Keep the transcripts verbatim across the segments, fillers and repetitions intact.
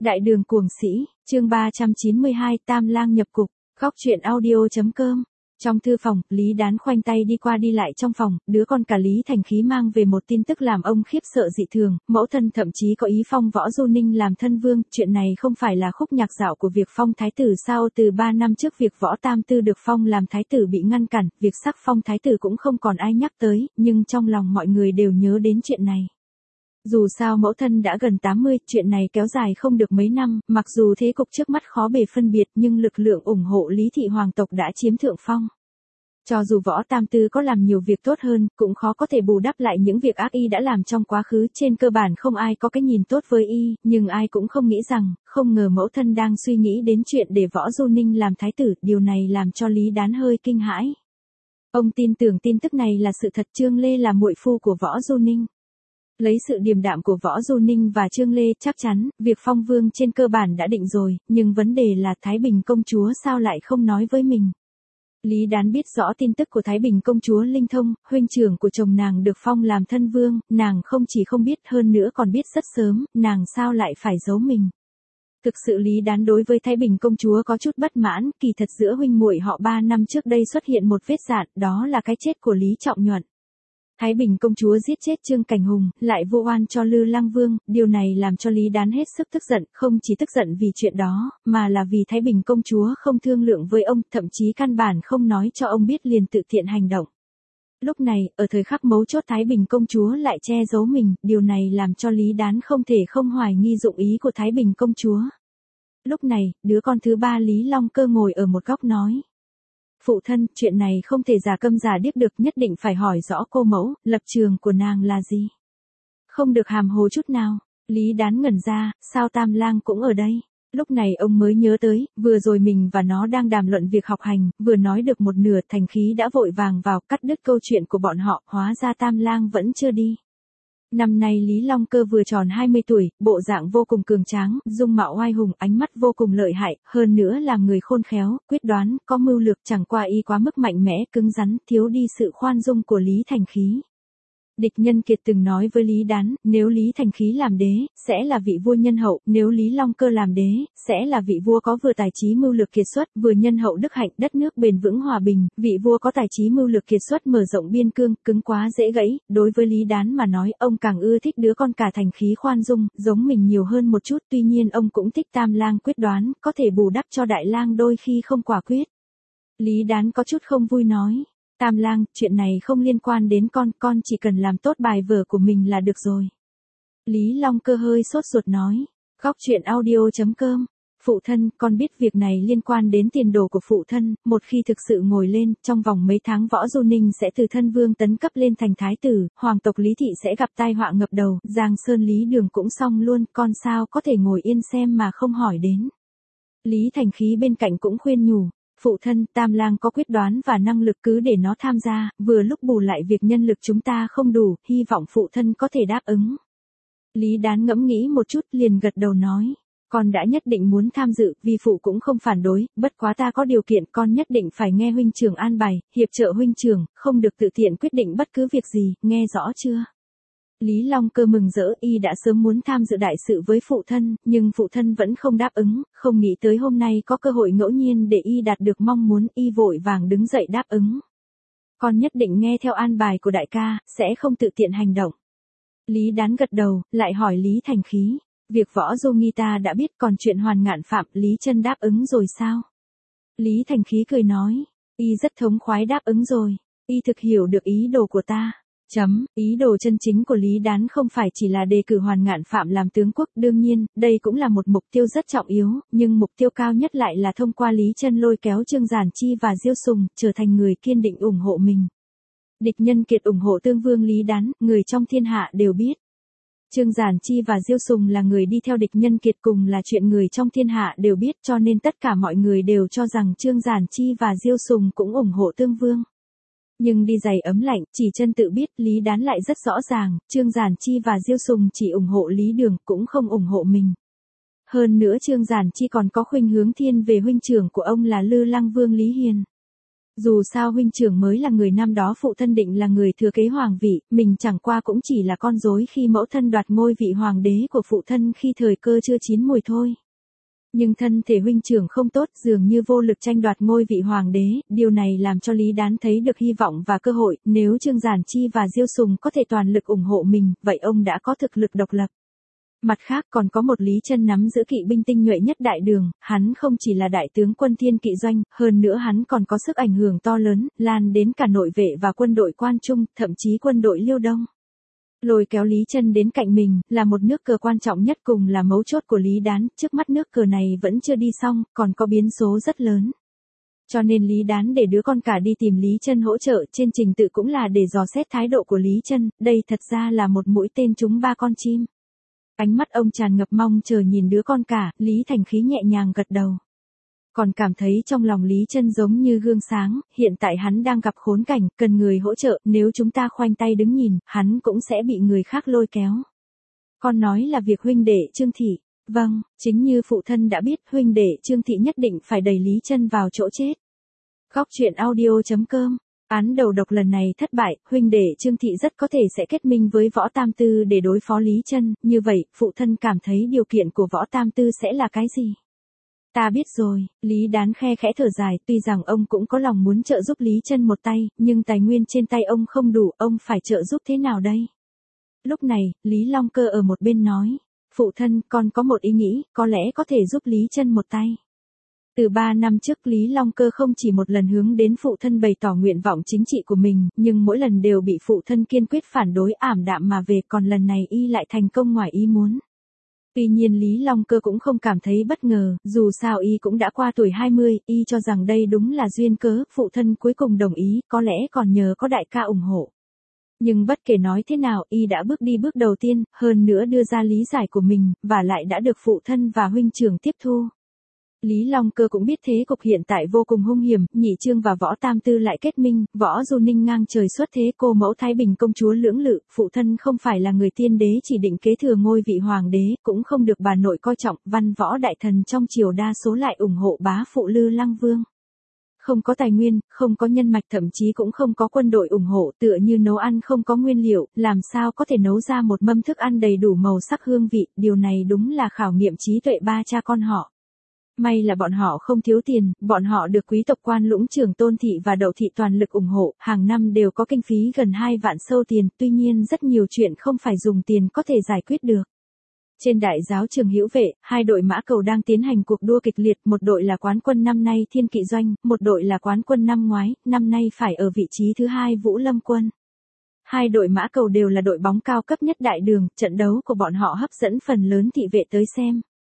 Đại đường cuồng sĩ, chương ba trăm chín mươi hai, Tam Lang nhập cục, góc truyện audio.com. Trong thư phòng, Lý Đán khoanh tay đi qua đi lại trong phòng, đứa con cả Lý Thành Khí mang về một tin tức làm ông khiếp sợ dị thường, mẫu thân thậm chí có ý phong Võ Du Ninh làm thân vương, chuyện này không phải là khúc nhạc dạo của việc phong thái tử sao? Từ ba năm trước việc Võ Tam Tư được phong làm thái tử bị ngăn cản, việc sắc phong thái tử cũng không còn ai nhắc tới, nhưng trong lòng mọi người đều nhớ đến chuyện này. Dù sao mẫu thân đã gần tám mươi, chuyện này kéo dài không được mấy năm, mặc dù thế cục trước mắt khó bề phân biệt nhưng lực lượng ủng hộ Lý thị hoàng tộc đã chiếm thượng phong. Cho dù Võ Tam Tư có làm nhiều việc tốt hơn, cũng khó có thể bù đắp lại những việc ác y đã làm trong quá khứ, trên cơ bản không ai có cái nhìn tốt với y, nhưng ai cũng không nghĩ rằng, không ngờ mẫu thân đang suy nghĩ đến chuyện để Võ Du Ninh làm thái tử, điều này làm cho Lý Đán hơi kinh hãi. Ông tin tưởng tin tức này là sự thật. Trương Lê là muội phu của Võ Du Ninh. Lấy sự điềm đạm của Võ Du Ninh và Trương Lê, chắc chắn, việc phong vương trên cơ bản đã định rồi, nhưng vấn đề là Thái Bình công chúa sao lại không nói với mình. Lý Đán biết rõ tin tức của Thái Bình công chúa linh thông, huynh trưởng của chồng nàng được phong làm thân vương, nàng không chỉ không biết hơn nữa còn biết rất sớm, nàng sao lại phải giấu mình. Thực sự Lý Đán đối với Thái Bình công chúa có chút bất mãn, kỳ thật giữa huynh muội họ ba năm trước đây xuất hiện một vết dạn, đó là cái chết của Lý Trọng Nhuận. Thái Bình công chúa giết chết Trương Cảnh Hùng, lại vu oan cho Lư Lăng Vương, điều này làm cho Lý Đán hết sức tức giận, không chỉ tức giận vì chuyện đó, mà là vì Thái Bình công chúa không thương lượng với ông, thậm chí căn bản không nói cho ông biết liền tự tiện hành động. Lúc này, ở thời khắc mấu chốt Thái Bình công chúa lại che giấu mình, điều này làm cho Lý Đán không thể không hoài nghi dụng ý của Thái Bình công chúa. Lúc này, đứa con thứ ba Lý Long Cơ ngồi ở một góc nói. Phụ thân, chuyện này không thể giả câm giả điếc được, nhất định phải hỏi rõ cô mẫu, lập trường của nàng là gì. Không được hàm hồ chút nào. Lý Đán ngẩn ra, sao Tam Lang cũng ở đây. Lúc này ông mới nhớ tới, vừa rồi mình và nó đang đàm luận việc học hành, vừa nói được một nửa Thành Khí đã vội vàng vào cắt đứt câu chuyện của bọn họ, hóa ra Tam Lang vẫn chưa đi. Năm nay Lý Long Cơ vừa tròn hai mươi tuổi, bộ dạng vô cùng cường tráng, dung mạo oai hùng, ánh mắt vô cùng lợi hại, hơn nữa là người khôn khéo, quyết đoán, có mưu lược, chẳng qua y quá mức mạnh mẽ, cứng rắn, thiếu đi sự khoan dung của Lý Thành Khí. Địch Nhân Kiệt từng nói với Lý Đán, nếu Lý Thành Khí làm đế, sẽ là vị vua nhân hậu, nếu Lý Long Cơ làm đế, sẽ là vị vua có vừa tài trí mưu lược kiệt xuất, vừa nhân hậu đức hạnh, đất nước bền vững hòa bình, vị vua có tài trí mưu lược kiệt xuất mở rộng biên cương, cứng quá dễ gãy, đối với Lý Đán mà nói, ông càng ưa thích đứa con cả Thành Khí khoan dung, giống mình nhiều hơn một chút, tuy nhiên ông cũng thích Tam Lang quyết đoán, có thể bù đắp cho Đại Lang đôi khi không quả quyết. Lý Đán có chút không vui nói. Tam Lang, chuyện này không liên quan đến con, con chỉ cần làm tốt bài vở của mình là được rồi. Lý Long Cơ hơi sốt ruột nói. Góc truyện audio.com. Phụ thân, con biết việc này liên quan đến tiền đồ của phụ thân, một khi thực sự ngồi lên, trong vòng mấy tháng Võ Du Ninh sẽ từ thân vương tấn cấp lên thành thái tử, hoàng tộc Lý thị sẽ gặp tai họa ngập đầu, Giang Sơn Lý Đường cũng xong luôn, con sao có thể ngồi yên xem mà không hỏi đến. Lý Thành Khí bên cạnh cũng khuyên nhủ. Phụ thân, Tam Lang có quyết đoán và năng lực cứ để nó tham gia, vừa lúc bù lại việc nhân lực chúng ta không đủ, hy vọng phụ thân có thể đáp ứng. Lý Đán ngẫm nghĩ một chút liền gật đầu nói, con đã nhất định muốn tham dự, vì phụ cũng không phản đối, bất quá ta có điều kiện, con nhất định phải nghe huynh trưởng an bài, hiệp trợ huynh trưởng, không được tự tiện quyết định bất cứ việc gì, nghe rõ chưa? Lý Long Cơ mừng rỡ, y đã sớm muốn tham dự đại sự với phụ thân, nhưng phụ thân vẫn không đáp ứng, không nghĩ tới hôm nay có cơ hội ngẫu nhiên để y đạt được mong muốn, y vội vàng đứng dậy đáp ứng. Con nhất định nghe theo an bài của đại ca, sẽ không tự tiện hành động. Lý Đán gật đầu, lại hỏi Lý Thành Khí, việc Võ Du Nghi ta đã biết, còn chuyện Hoàn Ngạn Phạm, Lý Chân đáp ứng rồi sao? Lý Thành Khí cười nói, y rất thống khoái đáp ứng rồi, y thực hiểu được ý đồ của ta. Chấm, ý đồ chân chính của Lý Đán không phải chỉ là đề cử Hoàn Ngạn Phạm làm tướng quốc, đương nhiên, đây cũng là một mục tiêu rất trọng yếu, nhưng mục tiêu cao nhất lại là thông qua Lý Chân lôi kéo Trương Giản Chi và Diêu Sùng, trở thành người kiên định ủng hộ mình. Địch Nhân Kiệt ủng hộ tương vương Lý Đán, người trong thiên hạ đều biết. Trương Giản Chi và Diêu Sùng là người đi theo Địch Nhân Kiệt cùng là chuyện người trong thiên hạ đều biết, cho nên tất cả mọi người đều cho rằng Trương Giản Chi và Diêu Sùng cũng ủng hộ tương vương. Nhưng đi giày ấm lạnh, chỉ chân tự biết, Lý Đán lại rất rõ ràng, Trương Giản Chi và Diêu Sùng chỉ ủng hộ Lý Đường, cũng không ủng hộ mình. Hơn nữa Trương Giản Chi còn có khuynh hướng thiên về huynh trưởng của ông là Lư Lăng Vương Lý Hiền. Dù sao huynh trưởng mới là người năm đó phụ thân định là người thừa kế hoàng vị, mình chẳng qua cũng chỉ là con rối khi mẫu thân đoạt ngôi vị hoàng đế của phụ thân khi thời cơ chưa chín mùi thôi. Nhưng thân thể huynh trưởng không tốt, dường như vô lực tranh đoạt ngôi vị hoàng đế, điều này làm cho Lý Đán thấy được hy vọng và cơ hội, nếu Trương Giản Chi và Diêu Sùng có thể toàn lực ủng hộ mình, vậy ông đã có thực lực độc lập. Mặt khác còn có một Lý Chân nắm giữ kỵ binh tinh nhuệ nhất đại đường, hắn không chỉ là đại tướng quân Thiên Kỵ Doanh, hơn nữa hắn còn có sức ảnh hưởng to lớn, lan đến cả nội vệ và quân đội Quan Trung, thậm chí quân đội Liêu Đông. Lôi kéo Lý Chân đến cạnh mình, là một nước cờ quan trọng nhất cùng là mấu chốt của Lý Đán, trước mắt nước cờ này vẫn chưa đi xong, còn có biến số rất lớn. Cho nên Lý Đán để đứa con cả đi tìm Lý Chân hỗ trợ, trên trình tự cũng là để dò xét thái độ của Lý Chân, đây thật ra là một mũi tên trúng ba con chim. Ánh mắt ông tràn ngập mong chờ nhìn đứa con cả, Lý Thành Khí nhẹ nhàng gật đầu. Còn cảm thấy trong lòng Lý Chân giống như gương sáng, hiện tại hắn đang gặp khốn cảnh, cần người hỗ trợ, nếu chúng ta khoanh tay đứng nhìn, hắn cũng sẽ bị người khác lôi kéo. Con nói là việc huynh đệ Trương Thị. Vâng, chính như phụ thân đã biết, huynh đệ Trương Thị nhất định phải đẩy Lý Chân vào chỗ chết. Góc truyện audio chấm com. Án đầu độc lần này thất bại, huynh đệ Trương Thị rất có thể sẽ kết minh với Võ Tam Tư để đối phó Lý Chân, như vậy, phụ thân cảm thấy điều kiện của Võ Tam Tư sẽ là cái gì? Ta biết rồi, Lý Đán khe khẽ thở dài, tuy rằng ông cũng có lòng muốn trợ giúp Lý Chân một tay, nhưng tài nguyên trên tay ông không đủ, ông phải trợ giúp thế nào đây? Lúc này, Lý Long Cơ ở một bên nói, phụ thân, con có một ý nghĩ, có lẽ có thể giúp Lý Chân một tay. Từ ba năm trước Lý Long Cơ không chỉ một lần hướng đến phụ thân bày tỏ nguyện vọng chính trị của mình, nhưng mỗi lần đều bị phụ thân kiên quyết phản đối ảm đạm mà về, còn lần này y lại thành công ngoài ý muốn. Tuy nhiên Lý Long Cơ cũng không cảm thấy bất ngờ, dù sao y cũng đã qua tuổi hai mươi, y cho rằng đây đúng là duyên cớ, phụ thân cuối cùng đồng ý, có lẽ còn nhờ có đại ca ủng hộ. Nhưng bất kể nói thế nào, y đã bước đi bước đầu tiên, hơn nữa đưa ra lý giải của mình, và lại đã được phụ thân và huynh trưởng tiếp thu. Lý Long Cơ cũng biết thế cục hiện tại vô cùng hung hiểm, Nhị Trương và Võ Tam Tư lại kết minh, Võ Du Ninh ngang trời xuất thế, cô mẫu Thái Bình công chúa lưỡng lự, phụ thân không phải là người tiên đế chỉ định kế thừa ngôi vị hoàng đế, cũng không được bà nội coi trọng, văn võ đại thần trong triều đa số lại ủng hộ bá phụ Lư Lăng Vương. Không có tài nguyên, không có nhân mạch, thậm chí cũng không có quân đội ủng hộ, tựa như nấu ăn không có nguyên liệu, làm sao có thể nấu ra một mâm thức ăn đầy đủ màu sắc hương vị, điều này đúng là khảo nghiệm trí tuệ ba cha con họ. May là bọn họ không thiếu tiền, bọn họ được quý tộc quan Lũng Trưởng Tôn Thị và Đậu Thị toàn lực ủng hộ, hàng năm đều có kinh phí gần hai vạn sâu tiền, tuy nhiên rất nhiều chuyện không phải dùng tiền có thể giải quyết được. Trên đại giáo trường Hữu Vệ, hai đội mã cầu đang tiến hành cuộc đua kịch liệt, một đội là quán quân năm nay Thiên Kỵ Doanh, một đội là quán quân năm ngoái, năm nay phải ở vị trí thứ hai Vũ Lâm Quân. Hai đội mã cầu đều là đội bóng cao cấp nhất đại đường, trận đấu của bọn họ hấp dẫn phần lớn thị vệ tới xem.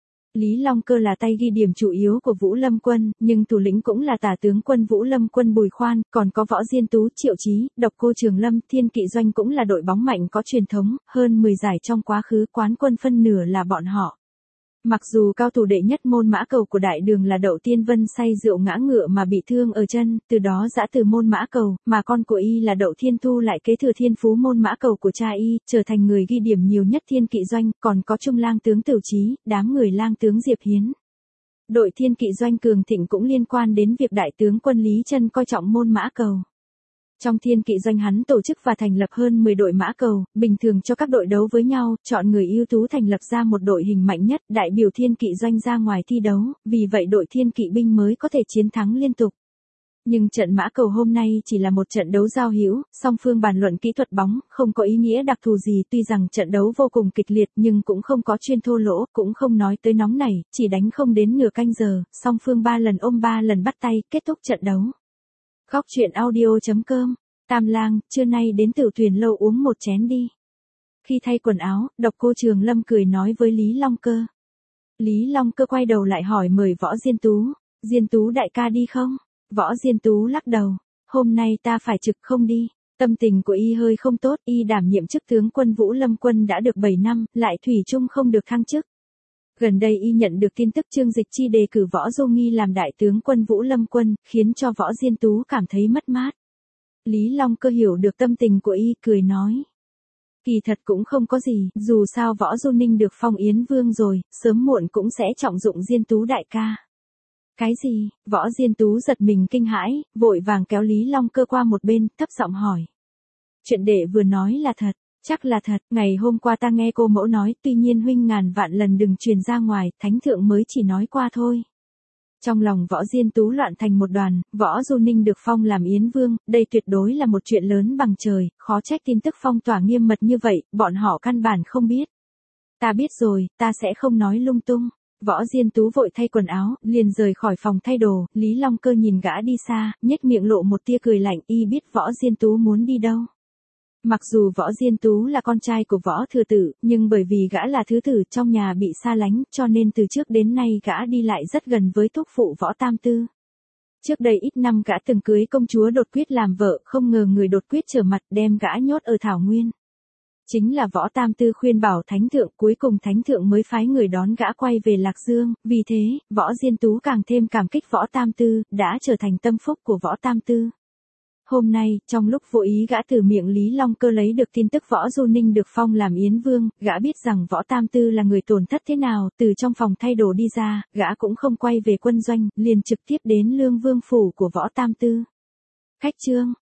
Lý Long Cơ là tay ghi điểm chủ yếu của Vũ Lâm Quân, nhưng thủ lĩnh cũng là tả tướng quân Vũ Lâm Quân Bùi Khoan, còn có Võ Diên Tú, Triệu Chí, Độc Cô Trường Lâm, Thiên Kỵ Doanh cũng là đội bóng mạnh có truyền thống, hơn mười giải trong quá khứ quán quân phân nửa là bọn họ. Mặc dù cao thủ đệ nhất môn mã cầu của đại đường là Đậu Tiên Vân say rượu ngã ngựa mà bị thương ở chân, từ đó giã từ môn mã cầu, mà con của y là Đậu Thiên Thu lại kế thừa thiên phú môn mã cầu của cha y, trở thành người ghi điểm nhiều nhất Thiên Kỵ Doanh, còn có Trung lang tướng Tửu Chí, đám người lang tướng Diệp Hiến. Đội Thiên Kỵ Doanh cường thịnh cũng liên quan đến việc đại tướng quân Lý Chân coi trọng môn mã cầu. Trong Thiên Kỵ Doanh hắn tổ chức và thành lập hơn mười đội mã cầu, bình thường cho các đội đấu với nhau, chọn người ưu tú thành lập ra một đội hình mạnh nhất, đại biểu Thiên Kỵ Doanh ra ngoài thi đấu, vì vậy đội Thiên Kỵ binh mới có thể chiến thắng liên tục. Nhưng trận mã cầu hôm nay chỉ là một trận đấu giao hữu, song phương bàn luận kỹ thuật bóng, không có ý nghĩa đặc thù gì, tuy rằng trận đấu vô cùng kịch liệt nhưng cũng không có chuyên thô lỗ, cũng không nói tới nóng nảy, chỉ đánh không đến nửa canh giờ, song phương ba lần ôm ba lần bắt tay, kết thúc trận đấu. Góc truyện audio chấm com. Tam Lang, trưa nay đến Tử Thuyền lâu uống một chén đi. Khi thay quần áo, Độc Cô Trường Lâm cười nói với Lý Long Cơ. Lý Long Cơ quay đầu lại hỏi mời Võ Diên Tú. Diên Tú đại ca đi không? Võ Diên Tú lắc đầu. Hôm nay ta phải trực không đi. Tâm tình của y hơi không tốt, y đảm nhiệm chức tướng quân Vũ Lâm Quân đã được bảy năm, lại thủy chung không được thăng chức. Gần đây y nhận được tin tức Trương Dịch Chi đề cử Võ Du Nghi làm đại tướng quân Vũ Lâm Quân, khiến cho Võ Diên Tú cảm thấy mất mát. Lý Long Cơ hiểu được tâm tình của y, cười nói. Kỳ thật cũng không có gì, dù sao Võ Du Ninh được phong Yến Vương rồi, sớm muộn cũng sẽ trọng dụng Diên Tú đại ca. Cái gì? Võ Diên Tú giật mình kinh hãi, vội vàng kéo Lý Long Cơ qua một bên, thấp giọng hỏi. Chuyện đệ vừa nói là thật, chắc là thật, ngày hôm qua ta nghe cô mẫu nói, tuy nhiên huynh ngàn vạn lần đừng truyền ra ngoài, thánh thượng mới chỉ nói qua thôi. Trong lòng Võ Diên Tú loạn thành một đoàn, Võ Du Ninh được phong làm Yến Vương, đây tuyệt đối là một chuyện lớn bằng trời, khó trách tin tức phong tỏa nghiêm mật như vậy, bọn họ căn bản không biết. Ta biết rồi, ta sẽ không nói lung tung. Võ Diên Tú vội thay quần áo, liền rời khỏi phòng thay đồ, Lý Long Cơ nhìn gã đi xa, nhếch miệng lộ một tia cười lạnh, y biết Võ Diên Tú muốn đi đâu. Mặc dù Võ Diên Tú là con trai của Võ Thừa Tử, nhưng bởi vì gã là thứ tử trong nhà bị xa lánh, cho nên từ trước đến nay gã đi lại rất gần với thúc phụ Võ Tam Tư. Trước đây ít năm gã từng cưới công chúa Đột Quyết làm vợ, không ngờ người Đột Quyết trở mặt đem gã nhốt ở Thảo Nguyên. Chính là Võ Tam Tư khuyên bảo Thánh Thượng, cuối cùng Thánh Thượng mới phái người đón gã quay về Lạc Dương, vì thế, Võ Diên Tú càng thêm cảm kích Võ Tam Tư, đã trở thành tâm phúc của Võ Tam Tư. Hôm nay, trong lúc vô ý gã từ miệng Lý Long Cơ lấy được tin tức Võ Du Ninh được phong làm Yến Vương, gã biết rằng Võ Tam Tư là người tổn thất thế nào, từ trong phòng thay đồ đi ra, gã cũng không quay về quân doanh, liền trực tiếp đến Lương Vương phủ của Võ Tam Tư. Khách trương,